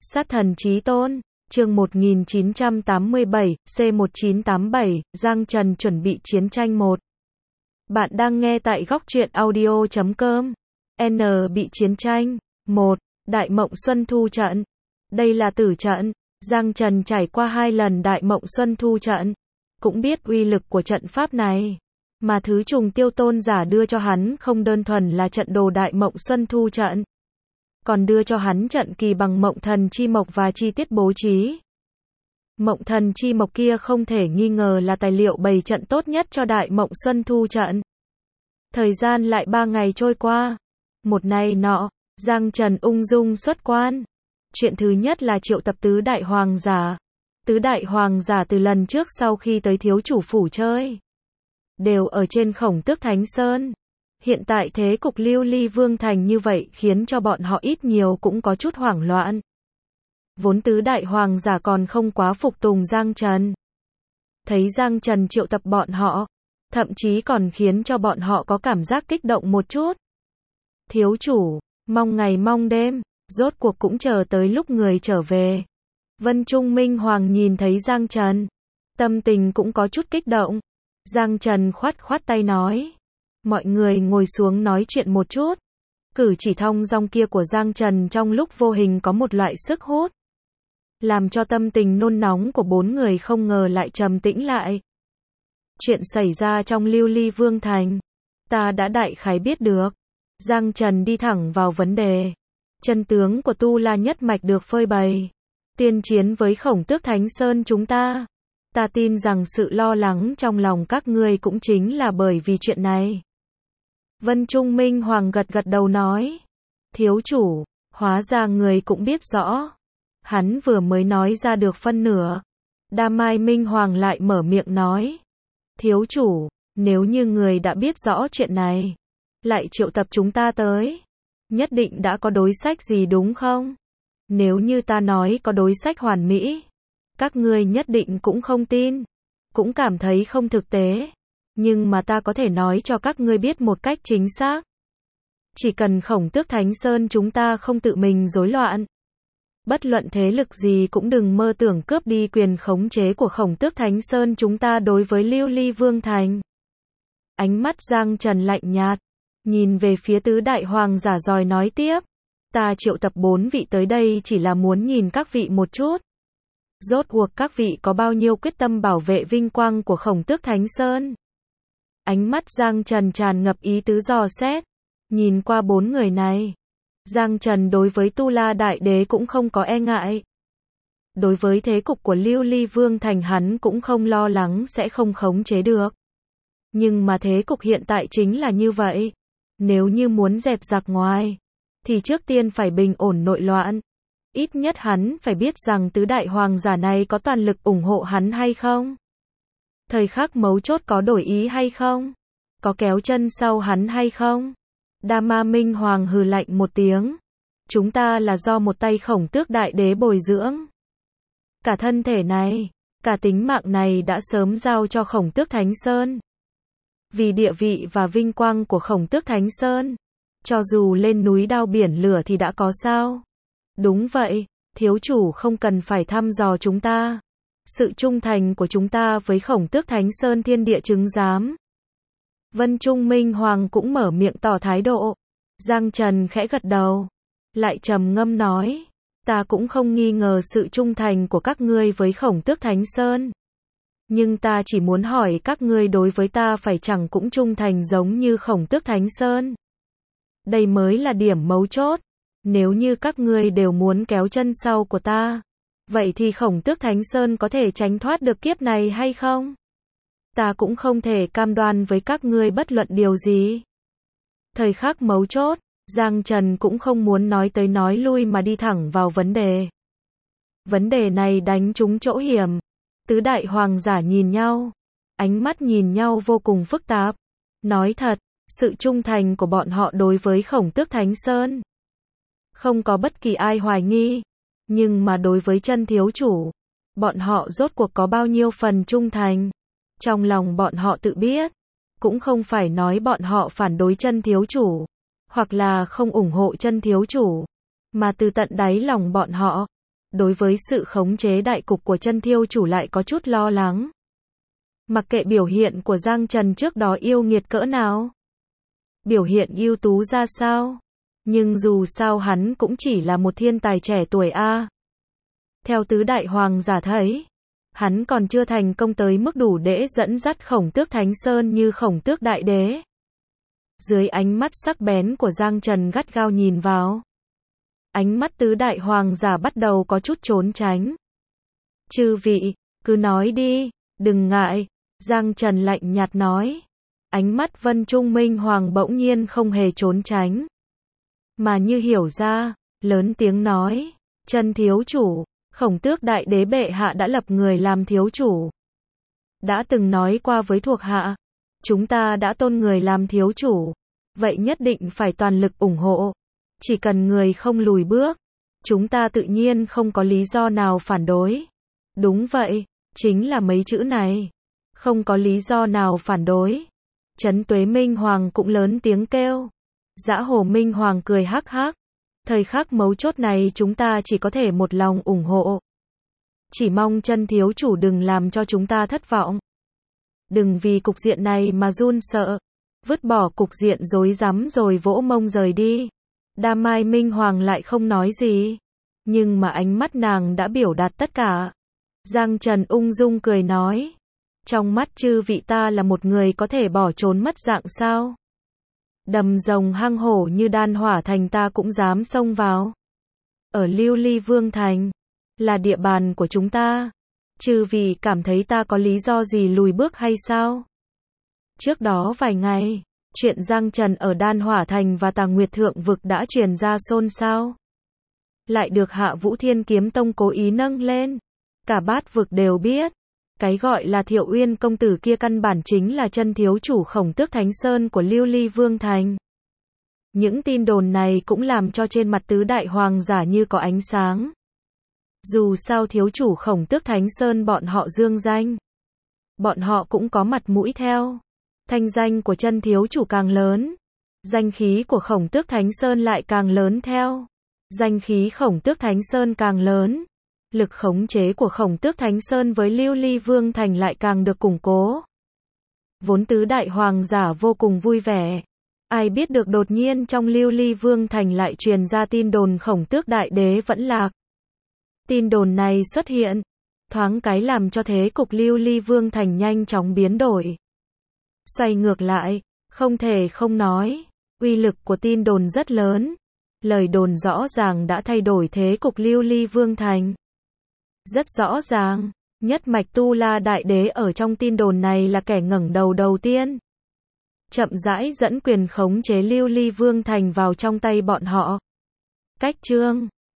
Sát thần chí tôn, chương 1987, C1987, Giang Trần chuẩn bị chiến tranh 1. Bạn đang nghe tại góc truyện audio.com. N bị chiến tranh. 1. Đại Mộng Xuân Thu trận. Đây là tử trận. Giang Trần trải qua 2 lần Đại Mộng Xuân Thu trận. Cũng biết uy lực của trận pháp này. Mà thứ trùng tiêu tôn giả đưa cho hắn không đơn thuần là trận đồ Đại Mộng Xuân Thu trận. Còn đưa cho hắn trận kỳ bằng mộng thần chi mộc và chi tiết bố trí. Mộng thần chi mộc kia không thể nghi ngờ là tài liệu bày trận tốt nhất cho Đại Mộng Xuân Thu trận. Thời gian lại 3 ngày trôi qua. Một ngày nọ, Giang Trần ung dung xuất quan. Chuyện thứ nhất là triệu tập tứ đại hoàng giả. Tứ đại hoàng giả từ lần trước sau khi tới thiếu chủ phủ chơi, đều ở trên Khổng Tước Thánh Sơn. Hiện tại thế cục Lưu Ly Vương Thành như vậy khiến cho bọn họ ít nhiều cũng có chút hoảng loạn. Vốn tứ đại hoàng giả còn không quá phục tùng Giang Trần. Thấy Giang Trần triệu tập bọn họ, thậm chí còn khiến cho bọn họ có cảm giác kích động một chút. Thiếu chủ, mong ngày mong đêm, rốt cuộc cũng chờ tới lúc người trở về. Vân Trung Minh Hoàng nhìn thấy Giang Trần, tâm tình cũng có chút kích động. Giang Trần khoát khoát tay nói, mọi người ngồi xuống nói chuyện một chút. Cử chỉ thong dong kia của Giang Trần trong lúc vô hình có một loại sức hút, làm cho tâm tình nôn nóng của 4 người không ngờ lại trầm tĩnh lại. Chuyện xảy ra trong Lưu Ly Vương Thành, ta đã đại khái biết được. Giang Trần đi thẳng vào vấn đề. Chân tướng của Tu La nhất mạch được phơi bày. Tiên chiến với Khổng Tước Thánh Sơn chúng ta. Ta tin rằng sự lo lắng trong lòng các ngươi cũng chính là bởi vì chuyện này. Vân Trung Minh Hoàng gật gật đầu nói. Thiếu chủ, hóa ra người cũng biết rõ. Hắn vừa mới nói ra được phân nửa. Đa Mai Minh Hoàng lại mở miệng nói. Thiếu chủ, nếu như người đã biết rõ chuyện này, lại triệu tập chúng ta tới, nhất định đã có đối sách gì đúng không? Nếu như ta nói có đối sách hoàn mỹ, các ngươi nhất định cũng không tin, cũng cảm thấy không thực tế. Nhưng mà ta có thể nói cho các ngươi biết một cách chính xác. Chỉ cần Khổng Tước Thánh Sơn chúng ta không tự mình rối loạn, bất luận thế lực gì cũng đừng mơ tưởng cướp đi quyền khống chế của Khổng Tước Thánh Sơn chúng ta đối với Lưu Ly Vương Thành. Ánh mắt Giang Trần lạnh nhạt, nhìn về phía tứ đại hoàng giả rồi nói tiếp. Ta triệu tập 4 vị tới đây chỉ là muốn nhìn các vị một chút. Rốt cuộc các vị có bao nhiêu quyết tâm bảo vệ vinh quang của Khổng Tước Thánh Sơn. Ánh mắt Giang Trần tràn ngập ý tứ dò xét. Nhìn qua 4 người này, Giang Trần đối với Tu La Đại Đế cũng không có e ngại. Đối với thế cục của Lưu Ly Vương Thành hắn cũng không lo lắng sẽ không khống chế được. Nhưng mà thế cục hiện tại chính là như vậy. Nếu như muốn dẹp giặc ngoài, thì trước tiên phải bình ổn nội loạn. Ít nhất hắn phải biết rằng tứ đại hoàng giả này có toàn lực ủng hộ hắn hay không. Thời khắc mấu chốt có đổi ý hay không. Có kéo chân sau hắn hay không. Đa Ma Minh Hoàng hừ lạnh một tiếng. Chúng ta là do một tay Khổng Tước Đại Đế bồi dưỡng. Cả thân thể này, cả tính mạng này đã sớm giao cho Khổng Tước Thánh Sơn. Vì địa vị và vinh quang của Khổng Tước Thánh Sơn, cho dù lên núi đao biển lửa thì đã có sao. Đúng vậy, thiếu chủ không cần phải thăm dò chúng ta. Sự trung thành của chúng ta với Khổng Tước Thánh Sơn thiên địa chứng giám. Vân Trung Minh Hoàng cũng mở miệng tỏ thái độ. Giang Trần khẽ gật đầu, lại trầm ngâm nói. Ta cũng không nghi ngờ sự trung thành của các ngươi với Khổng Tước Thánh Sơn. Nhưng ta chỉ muốn hỏi các ngươi đối với ta phải chẳng cũng trung thành giống như Khổng Tước Thánh Sơn. Đây mới là điểm mấu chốt. Nếu như các ngươi đều muốn kéo chân sau của ta, vậy thì Khổng Tước Thánh Sơn có thể tránh thoát được kiếp này hay không? Ta cũng không thể cam đoan với các ngươi bất luận điều gì. Thời khắc mấu chốt, Giang Trần cũng không muốn nói tới nói lui mà đi thẳng vào vấn đề. Vấn đề này đánh trúng chỗ hiểm. Tứ đại hoàng giả nhìn nhau, ánh mắt nhìn nhau vô cùng phức tạp. Nói thật, sự trung thành của bọn họ đối với Khổng Tước Thánh Sơn, không có bất kỳ ai hoài nghi. Nhưng mà đối với chân thiếu chủ, bọn họ rốt cuộc có bao nhiêu phần trung thành. Trong lòng bọn họ tự biết, cũng không phải nói bọn họ phản đối chân thiếu chủ, hoặc là không ủng hộ chân thiếu chủ, mà từ tận đáy lòng bọn họ, đối với sự khống chế đại cục của chân thiếu chủ lại có chút lo lắng. Mặc kệ biểu hiện của Giang Trần trước đó yêu nghiệt cỡ nào, biểu hiện ưu tú ra sao, nhưng dù sao hắn cũng chỉ là một thiên tài trẻ tuổi a. Theo tứ đại hoàng giả thấy, hắn còn chưa thành công tới mức đủ để dẫn dắt Khổng Tước Thánh Sơn như Khổng Tước Đại Đế. Dưới ánh mắt sắc bén của Giang Trần gắt gao nhìn vào, ánh mắt tứ đại hoàng giả bắt đầu có chút trốn tránh. Chư vị, cứ nói đi, đừng ngại, Giang Trần lạnh nhạt nói. Ánh mắt Vân Trung Minh Hoàng bỗng nhiên không hề trốn tránh, mà như hiểu ra, lớn tiếng nói, chân thiếu chủ, Khổng Tước Đại Đế bệ hạ đã lập người làm thiếu chủ. Đã từng nói qua với thuộc hạ, chúng ta đã tôn người làm thiếu chủ, vậy nhất định phải toàn lực ủng hộ. Chỉ cần người không lùi bước, chúng ta tự nhiên không có lý do nào phản đối. Đúng vậy, chính là mấy chữ này. Không có lý do nào phản đối. Trấn Tuế Minh Hoàng cũng lớn tiếng kêu. Dã Hồ Minh Hoàng cười hắc hắc. Thời khắc mấu chốt này chúng ta chỉ có thể một lòng ủng hộ. Chỉ mong chân thiếu chủ đừng làm cho chúng ta thất vọng. Đừng vì cục diện này mà run sợ. Vứt bỏ cục diện rối rắm rồi vỗ mông rời đi. Đa Mai Minh Hoàng lại không nói gì. Nhưng mà ánh mắt nàng đã biểu đạt tất cả. Giang Trần ung dung cười nói. Trong mắt chư vị ta là một người có thể bỏ trốn mất dạng sao? Đầm rồng hang hổ như Đan Hỏa Thành ta cũng dám xông vào. Ở Lưu Ly Vương Thành, là địa bàn của chúng ta. Chư vị cảm thấy ta có lý do gì lùi bước hay sao? Trước đó vài ngày, chuyện Giang Trần ở Đan Hỏa Thành và Tà Nguyệt Thượng Vực đã truyền ra xôn xao. Lại được Hạ Vũ Thiên Kiếm Tông cố ý nâng lên. Cả bát vực đều biết. Cái gọi là Thiệu Uyên công tử kia căn bản chính là chân thiếu chủ Khổng Tước Thánh Sơn của Lưu Ly Vương Thành. Những tin đồn này cũng làm cho trên mặt tứ đại hoàng giả như có ánh sáng. Dù sao thiếu chủ Khổng Tước Thánh Sơn bọn họ dương danh, bọn họ cũng có mặt mũi theo. Thanh danh của chân thiếu chủ càng lớn, danh khí của Khổng Tước Thánh Sơn lại càng lớn theo. Danh khí Khổng Tước Thánh Sơn càng lớn, lực khống chế của Khổng Tước Thánh Sơn với Lưu Ly Vương Thành lại càng được củng cố. Vốn tứ đại hoàng giả vô cùng vui vẻ. Ai biết được đột nhiên trong Lưu Ly Vương Thành lại truyền ra tin đồn Khổng Tước Đại Đế vẫn lạc. Tin đồn này xuất hiện, thoáng cái làm cho thế cục Lưu Ly Vương Thành nhanh chóng biến đổi. Xoay ngược lại, không thể không nói, uy lực của tin đồn rất lớn. Lời đồn rõ ràng đã thay đổi thế cục Lưu Ly Vương Thành. Rất rõ ràng, nhất mạch Tu La Đại Đế ở trong tin đồn này là kẻ ngẩng đầu đầu tiên. Chậm rãi dẫn quyền khống chế Lưu Ly Vương Thành vào trong tay bọn họ. Cách chương